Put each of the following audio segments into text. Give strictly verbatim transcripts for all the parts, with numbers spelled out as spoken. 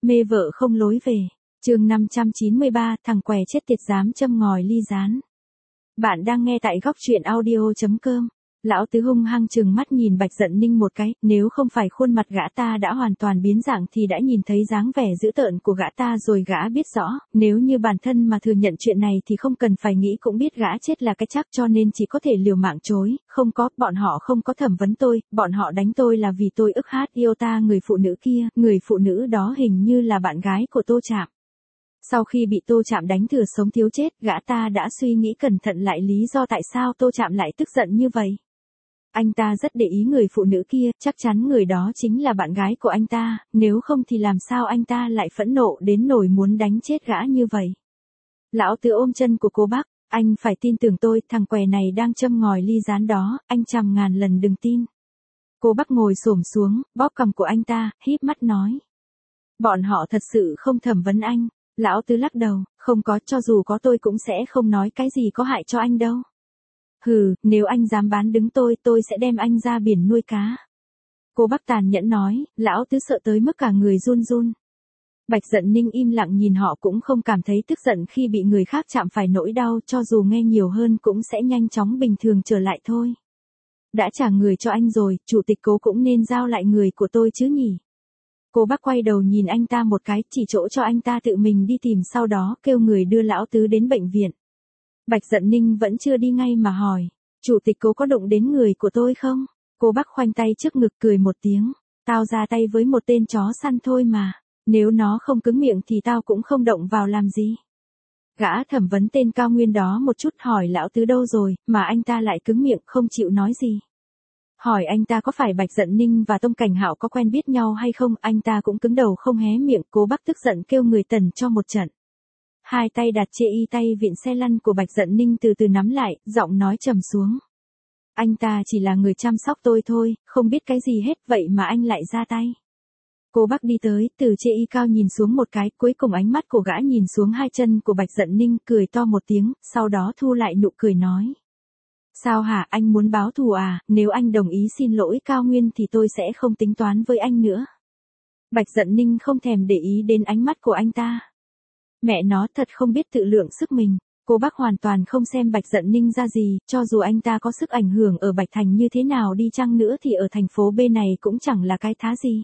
Mê vợ không lối về. Chương năm trăm chín mươi ba, thằng què chết tiệt dám châm ngòi ly gián. Bạn đang nghe tại góc truyện audio chấm com. Lão Tứ hung hăng trừng mắt nhìn Bạch Dận Ninh một cái, nếu không phải khuôn mặt gã ta đã hoàn toàn biến dạng thì đã nhìn thấy dáng vẻ dữ tợn của gã ta rồi gã biết rõ, nếu như bản thân mà thừa nhận chuyện này thì không cần phải nghĩ cũng biết gã chết là cái chắc, cho nên chỉ có thể liều mạng chối. Không có, bọn họ không có thẩm vấn tôi, bọn họ đánh tôi là vì tôi ức hát yêu ta người phụ nữ kia, người phụ nữ đó hình như là bạn gái của Tô Trạm. Sau khi bị Tô Trạm đánh thừa sống thiếu chết, gã ta đã suy nghĩ cẩn thận lại lý do tại sao Tô Trạm lại tức giận như vậy. Anh ta rất để ý người phụ nữ kia, chắc chắn người đó chính là bạn gái của anh ta, nếu không thì làm sao anh ta lại phẫn nộ đến nỗi muốn đánh chết gã như vậy. Lão Tứ ôm chân của cô bác, anh phải tin tưởng tôi, thằng què này đang châm ngòi ly gián đó, anh trăm ngàn lần đừng tin. Cô bác ngồi xổm xuống, bóp cằm của anh ta, híp mắt nói. Bọn họ thật sự không thẩm vấn anh. Lão Tứ lắc đầu, không có, cho dù có tôi cũng sẽ không nói cái gì có hại cho anh đâu. Hừ, nếu anh dám bán đứng tôi, tôi sẽ đem anh ra biển nuôi cá. Cô bác tàn nhẫn nói, Lão Tứ sợ tới mức cả người run run. Bạch Dận Ninh im lặng nhìn họ cũng không cảm thấy tức giận khi bị người khác chạm phải nỗi đau, cho dù nghe nhiều hơn cũng sẽ nhanh chóng bình thường trở lại thôi. Đã trả người cho anh rồi, chủ tịch Cố cũng nên giao lại người của tôi chứ nhỉ. Cô bác quay đầu nhìn anh ta một cái, chỉ chỗ cho anh ta tự mình đi tìm, sau đó kêu người đưa Lão Tứ đến bệnh viện. Bạch Dận Ninh vẫn chưa đi ngay mà hỏi, chủ tịch Cố có đụng đến người của tôi không? Cô bác khoanh tay trước ngực cười một tiếng, tao ra tay với một tên chó săn thôi mà, nếu nó không cứng miệng thì tao cũng không động vào làm gì. Gã thẩm vấn tên Cao Nguyên đó một chút, hỏi Lão Tứ đâu rồi, mà anh ta lại cứng miệng không chịu nói gì. Hỏi anh ta có phải Bạch Dận Ninh và Tông Cảnh Hạo có quen biết nhau hay không, anh ta cũng cứng đầu không hé miệng. Cố bác tức giận kêu người tần cho một trận. Hai tay đặt chê y tay vịn xe lăn của Bạch Dận Ninh từ từ nắm lại, giọng nói trầm xuống. Anh ta chỉ là người chăm sóc tôi thôi, không biết cái gì hết, vậy mà anh lại ra tay. Cô bác đi tới, từ chê y cao nhìn xuống một cái, cuối cùng ánh mắt của gã nhìn xuống hai chân của Bạch Dận Ninh, cười to một tiếng, sau đó thu lại nụ cười nói. Sao hả, anh muốn báo thù à, nếu anh đồng ý xin lỗi Cao Nguyên thì tôi sẽ không tính toán với anh nữa. Bạch Dận Ninh không thèm để ý đến ánh mắt của anh ta. Mẹ nó thật không biết tự lượng sức mình. Cô bác hoàn toàn không xem Bạch Dận Ninh ra gì, cho dù anh ta có sức ảnh hưởng ở Bạch Thành như thế nào đi chăng nữa thì ở thành phố B này cũng chẳng là cái thá gì.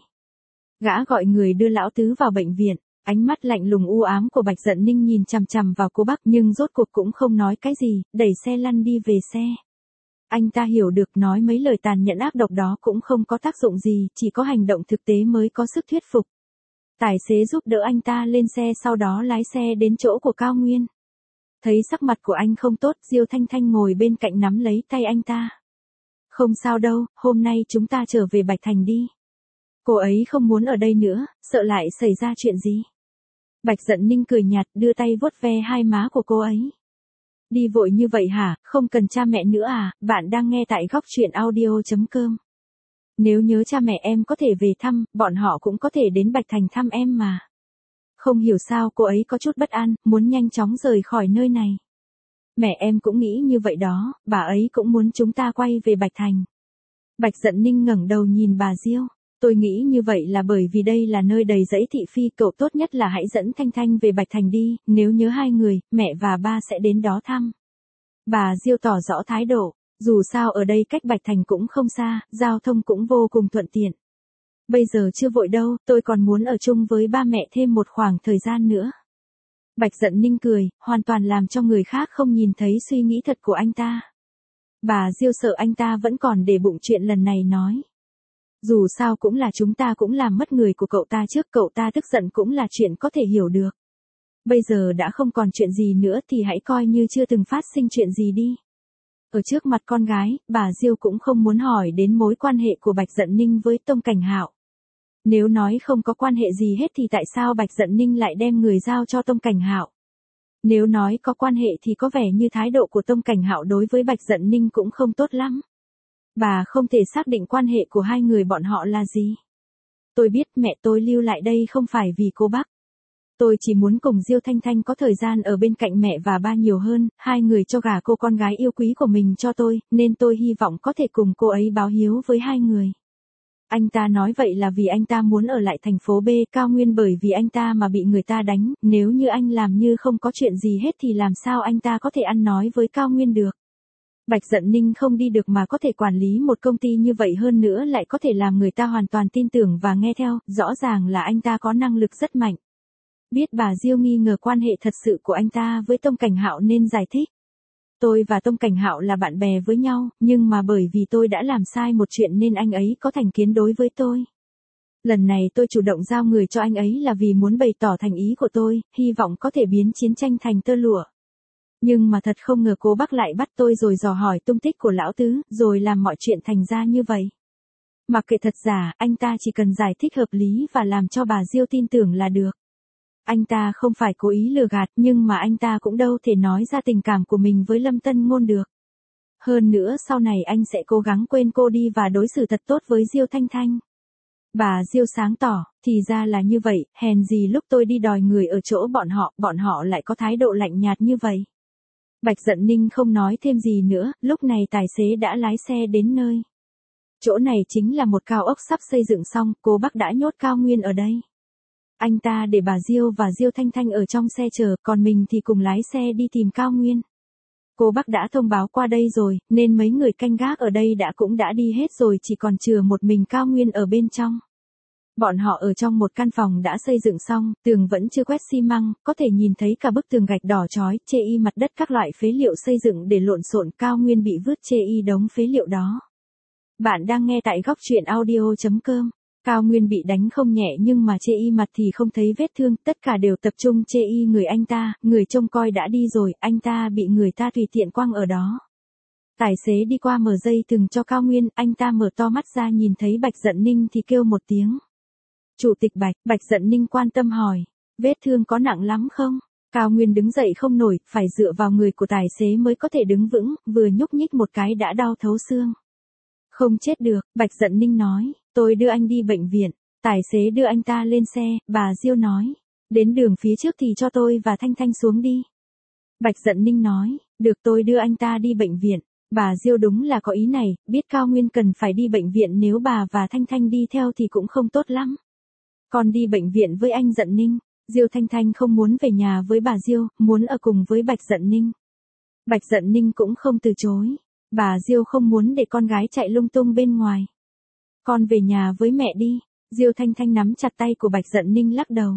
Gã gọi người đưa Lão Tứ vào bệnh viện, ánh mắt lạnh lùng u ám của Bạch Dận Ninh nhìn chằm chằm vào cô bác nhưng rốt cuộc cũng không nói cái gì, đẩy xe lăn đi về xe. Anh ta hiểu được nói mấy lời tàn nhẫn ác độc đó cũng không có tác dụng gì, chỉ có hành động thực tế mới có sức thuyết phục. Tài xế giúp đỡ anh ta lên xe, sau đó lái xe đến chỗ của Cao Nguyên. Thấy sắc mặt của anh không tốt, Diêu Thanh Thanh ngồi bên cạnh nắm lấy tay anh ta. Không sao đâu, hôm nay chúng ta trở về Bạch Thành đi. Cô ấy không muốn ở đây nữa, sợ lại xảy ra chuyện gì. Bạch Dận Ninh cười nhạt, đưa tay vuốt ve hai má của cô ấy. Đi vội như vậy hả, không cần cha mẹ nữa à, bạn đang nghe tại góc truyện audio chấm com. Nếu nhớ cha mẹ em có thể về thăm, bọn họ cũng có thể đến Bạch Thành thăm em mà. Không hiểu sao cô ấy có chút bất an, muốn nhanh chóng rời khỏi nơi này. Mẹ em cũng nghĩ như vậy đó, bà ấy cũng muốn chúng ta quay về Bạch Thành. Bạch Dận Ninh ngẩng đầu nhìn bà Diêu. Tôi nghĩ như vậy là bởi vì đây là nơi đầy rẫy thị phi, cậu tốt nhất là hãy dẫn Thanh Thanh về Bạch Thành đi, nếu nhớ hai người, mẹ và ba sẽ đến đó thăm. Bà Diêu tỏ rõ thái độ, dù sao ở đây cách Bạch Thành cũng không xa, giao thông cũng vô cùng thuận tiện. Bây giờ chưa vội đâu, tôi còn muốn ở chung với ba mẹ thêm một khoảng thời gian nữa. Bạch Dận Ninh cười, hoàn toàn làm cho người khác không nhìn thấy suy nghĩ thật của anh ta. Bà Diêu sợ anh ta vẫn còn để bụng chuyện lần này nói. Dù sao cũng là chúng ta cũng làm mất người của cậu ta trước, cậu ta tức giận cũng là chuyện có thể hiểu được. Bây giờ đã không còn chuyện gì nữa thì hãy coi như chưa từng phát sinh chuyện gì đi. Ở trước mặt con gái, bà Diêu cũng không muốn hỏi đến mối quan hệ của Bạch Dận Ninh với Tông Cảnh Hạo. Nếu nói không có quan hệ gì hết thì tại sao Bạch Dận Ninh lại đem người giao cho Tông Cảnh Hạo? Nếu nói có quan hệ thì có vẻ như thái độ của Tông Cảnh Hạo đối với Bạch Dận Ninh cũng không tốt lắm. Bà không thể xác định quan hệ của hai người bọn họ là gì. Tôi biết mẹ tôi lưu lại đây không phải vì cô bác. Tôi chỉ muốn cùng Diêu Thanh Thanh có thời gian ở bên cạnh mẹ và ba nhiều hơn, hai người cho gả cô con gái yêu quý của mình cho tôi, nên tôi hy vọng có thể cùng cô ấy báo hiếu với hai người. Anh ta nói vậy là vì anh ta muốn ở lại thành phố B Cao Nguyên bởi vì anh ta mà bị người ta đánh, nếu như anh làm như không có chuyện gì hết thì làm sao anh ta có thể ăn nói với Cao Nguyên được. Bạch Dận Ninh không đi được mà có thể quản lý một công ty như vậy hơn nữa lại có thể làm người ta hoàn toàn tin tưởng và nghe theo, rõ ràng là anh ta có năng lực rất mạnh. Biết bà Diêu nghi ngờ quan hệ thật sự của anh ta với Tông Cảnh Hạo nên giải thích. Tôi và Tông Cảnh Hạo là bạn bè với nhau, nhưng mà bởi vì tôi đã làm sai một chuyện nên anh ấy có thành kiến đối với tôi. Lần này tôi chủ động giao người cho anh ấy là vì muốn bày tỏ thành ý của tôi, hy vọng có thể biến chiến tranh thành tơ lụa. Nhưng mà thật không ngờ cô bác lại bắt tôi rồi dò hỏi tung tích của lão tứ, rồi làm mọi chuyện thành ra như vậy. Mặc kệ thật giả, anh ta chỉ cần giải thích hợp lý và làm cho bà Diêu tin tưởng là được. Anh ta không phải cố ý lừa gạt nhưng mà anh ta cũng đâu thể nói ra tình cảm của mình với Lâm Tân Ngôn được. Hơn nữa sau này anh sẽ cố gắng quên cô đi và đối xử thật tốt với Diêu Thanh Thanh. Bà Diêu sáng tỏ, thì ra là như vậy, hèn gì lúc tôi đi đòi người ở chỗ bọn họ, bọn họ lại có thái độ lạnh nhạt như vậy. Bạch Dận Ninh không nói thêm gì nữa, lúc này tài xế đã lái xe đến nơi. Chỗ này chính là một cao ốc sắp xây dựng xong, cô bác đã nhốt Cao Nguyên ở đây. Anh ta để bà Diêu và Diêu Thanh Thanh ở trong xe chờ, còn mình thì cùng lái xe đi tìm Cao Nguyên. Cô bác đã thông báo qua đây rồi, nên mấy người canh gác ở đây đã cũng đã đi hết rồi, chỉ còn chừa một mình Cao Nguyên ở bên trong. Bọn họ ở trong một căn phòng đã xây dựng xong, tường vẫn chưa quét xi măng, có thể nhìn thấy cả bức tường gạch đỏ chói, chê y mặt đất các loại phế liệu xây dựng để lộn xộn. Cao Nguyên bị vứt chê y đống phế liệu đó. Bạn đang nghe tại góc truyện audio chấm com. Cao Nguyên bị đánh không nhẹ nhưng mà chê y mặt thì không thấy vết thương, tất cả đều tập trung chê y người anh ta, người trông coi đã đi rồi, anh ta bị người ta tùy tiện quăng ở đó. Tài xế đi qua mở dây thừng cho Cao Nguyên, anh ta mở to mắt ra nhìn thấy Bạch Dận Ninh thì kêu một tiếng. Chủ tịch Bạch, Bạch Dận Ninh quan tâm hỏi, vết thương có nặng lắm không? Cao Nguyên đứng dậy không nổi, phải dựa vào người của tài xế mới có thể đứng vững, vừa nhúc nhích một cái đã đau thấu xương. Không chết được, Bạch Dận Ninh nói, tôi đưa anh đi bệnh viện. Tài xế đưa anh ta lên xe, bà Diêu nói, đến đường phía trước thì cho tôi và Thanh Thanh xuống đi. Bạch Dận Ninh nói, được tôi đưa anh ta đi bệnh viện. Bà Diêu đúng là có ý này, biết Cao Nguyên cần phải đi bệnh viện nếu bà và Thanh Thanh đi theo thì cũng không tốt lắm. Còn đi bệnh viện với anh Dận Ninh, Diêu Thanh Thanh không muốn về nhà với bà Diêu, muốn ở cùng với Bạch Dận Ninh. Bạch Dận Ninh cũng không từ chối. Bà Diêu không muốn để con gái chạy lung tung bên ngoài. Con về nhà với mẹ đi. Diêu Thanh Thanh nắm chặt tay của Bạch Dận Ninh lắc đầu.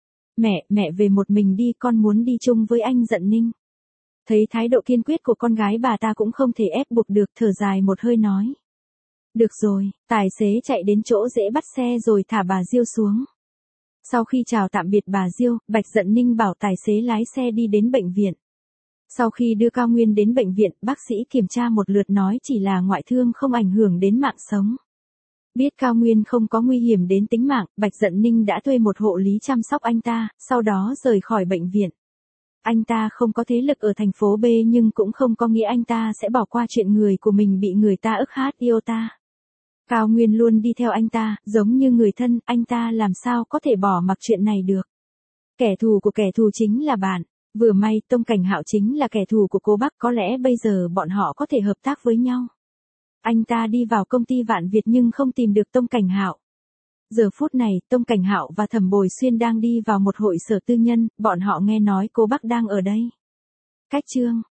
Mẹ, mẹ về một mình đi, con muốn đi chung với anh Dận Ninh. Thấy thái độ kiên quyết của con gái bà ta cũng không thể ép buộc được, thở dài một hơi nói. Được rồi, tài xế chạy đến chỗ dễ bắt xe rồi thả bà Diêu xuống. Sau khi chào tạm biệt bà Diêu, Bạch Dận Ninh bảo tài xế lái xe đi đến bệnh viện. Sau khi đưa Cao Nguyên đến bệnh viện, bác sĩ kiểm tra một lượt nói chỉ là ngoại thương không ảnh hưởng đến mạng sống. Biết Cao Nguyên không có nguy hiểm đến tính mạng, Bạch Dận Ninh đã thuê một hộ lý chăm sóc anh ta, sau đó rời khỏi bệnh viện. Anh ta không có thế lực ở thành phố B nhưng cũng không có nghĩa anh ta sẽ bỏ qua chuyện người của mình bị người ta ức hát iota. Cao Nguyên luôn đi theo anh ta, giống như người thân, anh ta làm sao có thể bỏ mặc chuyện này được. Kẻ thù của kẻ thù chính là bạn. Vừa may Tông Cảnh Hạo chính là kẻ thù của cô bác, có lẽ bây giờ bọn họ có thể hợp tác với nhau. Anh ta đi vào công ty Vạn Việt nhưng không tìm được Tông Cảnh Hạo. Giờ phút này, Tông Cảnh Hạo và Thẩm Bồi Xuyên đang đi vào một hội sở tư nhân, bọn họ nghe nói cô bác đang ở đây. Cách chương